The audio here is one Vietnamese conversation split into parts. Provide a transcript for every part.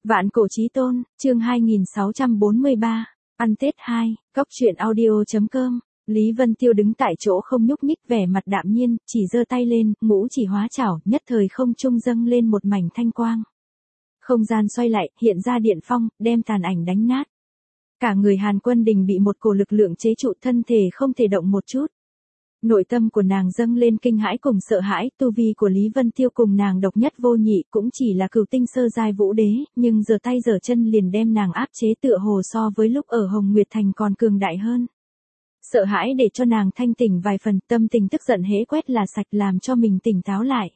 Vạn cổ chí tôn, chương 2643, ăn Tết 2, góc truyện audio.com. Lý Vân Tiêu đứng tại chỗ không nhúc nhích, vẻ mặt đạm nhiên, chỉ giơ tay lên, ngũ chỉ hóa chảo, nhất thời không trung dâng lên một mảnh thanh quang. Không gian xoay lại, hiện ra điện phong, đem tàn ảnh đánh nát. Cả người Hàn Quân Đình bị một cổ lực lượng chế trụ, thân thể không thể động một chút. Nội tâm của nàng dâng lên kinh hãi cùng sợ hãi, tu vi của Lý Vân Tiêu cùng nàng độc nhất vô nhị, cũng chỉ là cửu tinh sơ giai vũ đế, nhưng giờ tay giờ chân liền đem nàng áp chế, tựa hồ so với lúc ở Hồng Nguyệt Thành còn cường đại hơn. Sợ hãi để cho nàng thanh tỉnh vài phần, tâm tình tức giận hễ quét là sạch, làm cho mình tỉnh táo lại.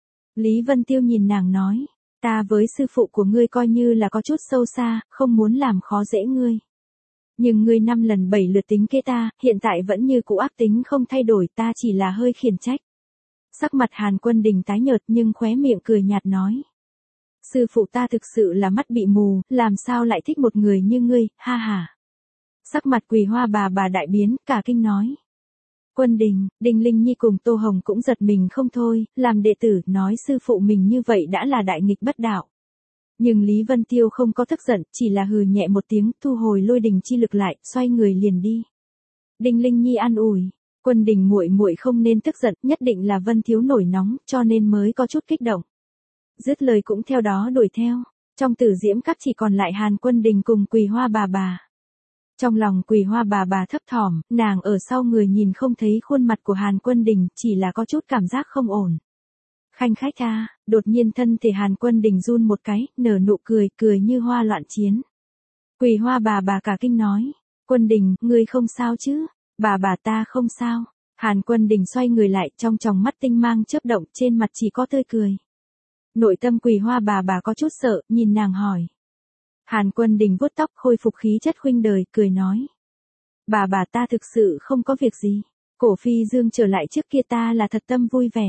Lý Vân Tiêu nhìn nàng nói, ta với sư phụ của ngươi coi như là có chút sâu xa, không muốn làm khó dễ ngươi. Nhưng ngươi 5 lần 7 lượt tính kế ta, hiện tại vẫn như cũ ác tính không thay đổi, ta chỉ là hơi khiển trách. Sắc mặt Hàn Quân Đình tái nhợt nhưng khóe miệng cười nhạt nói. Sư phụ ta thực sự là mắt bị mù, làm sao lại thích một người như ngươi, ha ha. Sắc mặt Quỳ Hoa bà đại biến, cả kinh nói. Quân Đình, Đinh Linh Nhi cùng Tô Hồng cũng giật mình không thôi, làm đệ tử nói sư phụ mình như vậy đã là đại nghịch bất đạo. Nhưng Lý Vân Tiêu không có tức giận, chỉ là hừ nhẹ một tiếng, thu hồi lôi đình chi lực lại, xoay người liền đi. Đinh Linh Nhi an ủi, Quân Đình muội muội không nên tức giận, nhất định là Vân thiếu nổi nóng, cho nên mới có chút kích động. Dứt lời cũng theo đó đuổi theo, trong Tử Diễm Các chỉ còn lại Hàn Quân Đình cùng Quỳ Hoa bà. Trong lòng Quỳ Hoa bà thấp thỏm, nàng ở sau người nhìn không thấy khuôn mặt của Hàn Quân Đình, chỉ là có chút cảm giác không ổn. Khanh khách a, đột nhiên thân thể Hàn Quân Đình run một cái, nở nụ cười, cười như hoa loạn chiến. Quỳ Hoa bà cả kinh nói, Quân Đình, ngươi không sao chứ? Bà ta không sao. Hàn Quân Đình xoay người lại, trong tròng mắt tinh mang chớp động, trên mặt chỉ có tươi cười. Nội tâm Quỳ Hoa bà có chút sợ, nhìn nàng hỏi. Hàn Quân Đình vuốt tóc, khôi phục khí chất khuynh đời, cười nói. Bà ta thực sự không có việc gì. Cổ Phi Dương trở lại trước kia ta là thật tâm vui vẻ.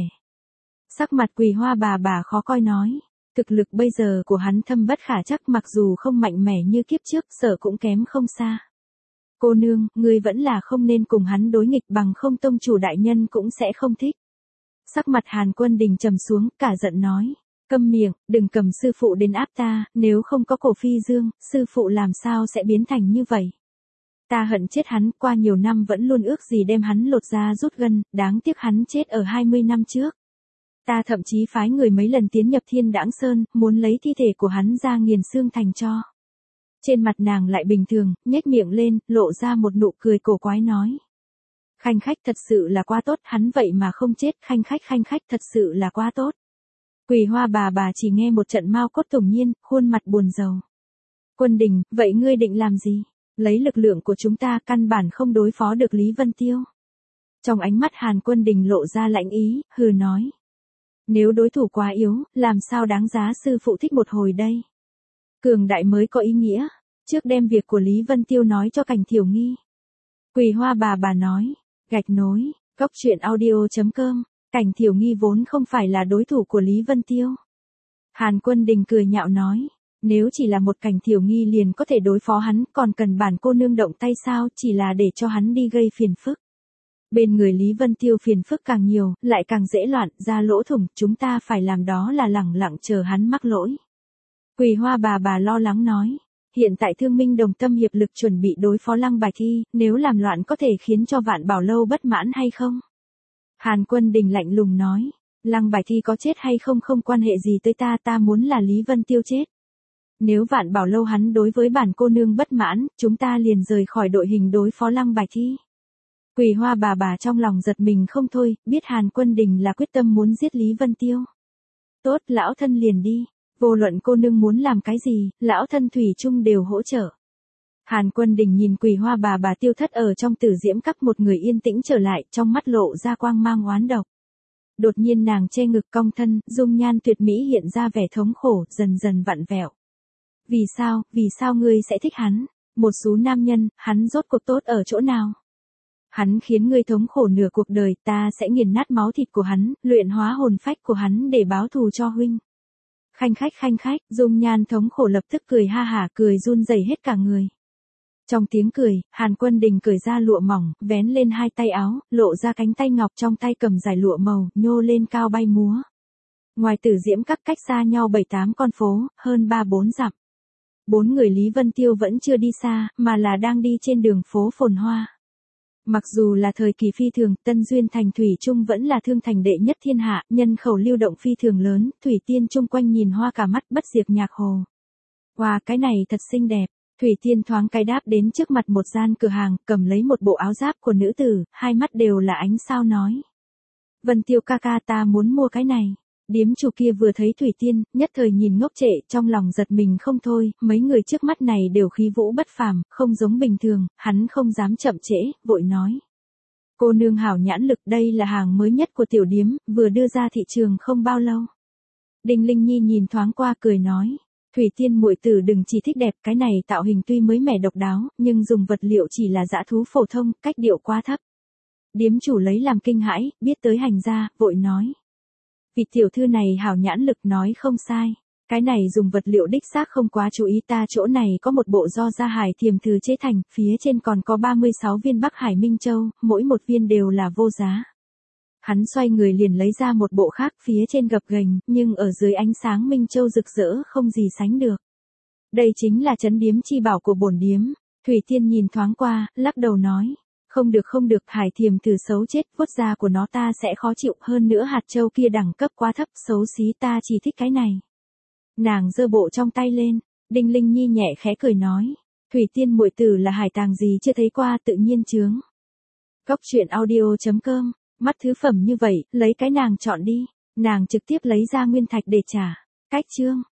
Sắc mặt Quỳ Hoa bà khó coi nói. Thực lực bây giờ của hắn thâm bất khả chắc, mặc dù không mạnh mẽ như kiếp trước, sợ cũng kém không xa. Cô nương, ngươi vẫn là không nên cùng hắn đối nghịch, bằng không tông chủ đại nhân cũng sẽ không thích. Sắc mặt Hàn Quân Đình trầm xuống, cả giận nói. Câm miệng, đừng cầm sư phụ đến áp ta, nếu không có Cổ Phi Dương, sư phụ làm sao sẽ biến thành như vậy. Ta hận chết hắn, qua nhiều năm vẫn luôn ước gì đem hắn lột da rút gân, đáng tiếc hắn chết ở 20 năm trước. Ta thậm chí phái người mấy lần tiến nhập Thiên Đãng Sơn, muốn lấy thi thể của hắn ra nghiền xương thành tro. Trên mặt nàng lại bình thường, nhếch miệng lên, lộ ra một nụ cười cổ quái nói. Khanh khách thật sự là quá tốt, hắn vậy mà không chết, khanh khách thật sự là quá tốt. Quỳ Hoa bà chỉ nghe một trận mau cốt tủng nhiên, khuôn mặt buồn rầu. Quân Đình, vậy ngươi định làm gì? Lấy lực lượng của chúng ta căn bản không đối phó được Lý Vân Tiêu. Trong ánh mắt Hàn Quân Đình lộ ra lạnh ý, hừ nói. Nếu đối thủ quá yếu, làm sao đáng giá sư phụ thích một hồi đây? Cường đại mới có ý nghĩa, trước đem việc của Lý Vân Tiêu nói cho Cảnh Thiểu Nghi. Quỳ Hoa bà nói, gạch nối, góc truyện audio.com. Cảnh Thiểu Nghi vốn không phải là đối thủ của Lý Vân Tiêu. Hàn Quân Đình cười nhạo nói, nếu chỉ là một Cảnh Thiểu Nghi liền có thể đối phó hắn, còn cần bản cô nương động tay sao, chỉ là để cho hắn đi gây phiền phức. Bên người Lý Vân Tiêu phiền phức càng nhiều, lại càng dễ loạn, ra lỗ thủng, chúng ta phải làm đó là lẳng lặng chờ hắn mắc lỗi. Quỳ Hoa bà lo lắng nói, hiện tại Thương Minh đồng tâm hiệp lực chuẩn bị đối phó Lăng Bài Thi, nếu làm loạn có thể khiến cho Vạn Bảo Lâu bất mãn hay không? Hàn Quân Đình lạnh lùng nói, Lăng Bài Thi có chết hay không không quan hệ gì tới ta muốn là Lý Vân Tiêu chết. Nếu Vạn Bảo Lâu hắn đối với bản cô nương bất mãn, chúng ta liền rời khỏi đội hình đối phó Lăng Bài Thi. Quỳ Hoa bà trong lòng giật mình không thôi, biết Hàn Quân Đình là quyết tâm muốn giết Lý Vân Tiêu. Tốt, lão thân liền đi, vô luận cô nương muốn làm cái gì, lão thân thủy chung đều hỗ trợ. Hàn Quân Đình nhìn Quỳ Hoa bà tiêu thất ở trong Tử Diễm Các, một người yên tĩnh trở lại, trong mắt lộ ra quang mang oán độc. Đột nhiên nàng che ngực cong thân, dung nhan tuyệt mỹ hiện ra vẻ thống khổ, dần dần vặn vẹo. Vì sao ngươi sẽ thích hắn? Một số nam nhân, hắn rốt cuộc tốt ở chỗ nào? Hắn khiến ngươi thống khổ nửa cuộc đời, ta sẽ nghiền nát máu thịt của hắn, luyện hóa hồn phách của hắn để báo thù cho huynh. Khanh khách, dung nhan thống khổ lập tức cười ha hả, cười run rẩy hết cả người. Trong tiếng cười, Hàn Quân Đình cởi ra lụa mỏng, vén lên hai tay áo, lộ ra cánh tay ngọc trong tay cầm dải lụa màu, nhô lên cao bay múa. Ngoài Tử Diễm Các cách xa nhau 7-8 con phố, hơn 3-4 dặm. 4 người Lý Vân Tiêu vẫn chưa đi xa, mà là đang đi trên đường phố phồn hoa. Mặc dù là thời kỳ phi thường, Tân Duyên Thành thủy chung vẫn là thương thành đệ nhất thiên hạ, nhân khẩu lưu động phi thường lớn, Thủy Tiên chung quanh nhìn hoa cả mắt bất diệt nhạc hồ. Wow, cái này thật xinh đẹp. Thủy Tiên thoáng cái đáp đến trước mặt một gian cửa hàng, cầm lấy một bộ áo giáp của nữ tử, hai mắt đều là ánh sao nói. Vân Tiêu ca ca, ta muốn mua cái này. Điếm chủ kia vừa thấy Thủy Tiên, nhất thời nhìn ngốc trệ, trong lòng giật mình không thôi, mấy người trước mắt này đều khí vũ bất phàm, không giống bình thường, hắn không dám chậm trễ, vội nói. Cô nương hảo nhãn lực, đây là hàng mới nhất của tiểu điếm, vừa đưa ra thị trường không bao lâu. Đinh Linh Nhi nhìn thoáng qua cười nói. Thủy Tiên muội tử đừng chỉ thích đẹp, cái này tạo hình tuy mới mẻ độc đáo, nhưng dùng vật liệu chỉ là dã thú phổ thông, cách điệu quá thấp. Điếm chủ lấy làm kinh hãi, biết tới hành gia, vội nói. Vị tiểu thư này hảo nhãn lực nói không sai. Cái này dùng vật liệu đích xác không quá chú ý, ta chỗ này có một bộ do gia hải thiềm thừ chế thành, phía trên còn có 36 viên Bắc Hải Minh Châu, mỗi một viên đều là vô giá. Hắn xoay người liền lấy ra một bộ khác, phía trên gập ghềnh, nhưng ở dưới ánh sáng Minh Châu rực rỡ không gì sánh được. Đây chính là trấn điếm chi bảo của bổn điếm. Thủy Tiên nhìn thoáng qua, lắc đầu nói. Không được, hải thiềm thử xấu chết, vuốt da của nó ta sẽ khó chịu, hơn nữa hạt châu kia đẳng cấp quá thấp, xấu xí, ta chỉ thích cái này. Nàng giơ bộ trong tay lên, Đinh Linh Nhi nhẹ khẽ cười nói. Thủy Tiên muội tử là hải tàng gì chưa thấy qua, tự nhiên chướng. Góc truyện audio.com, mắt thứ phẩm như vậy, lấy cái nàng chọn đi. Nàng trực tiếp lấy ra nguyên thạch để trả. Cách chương.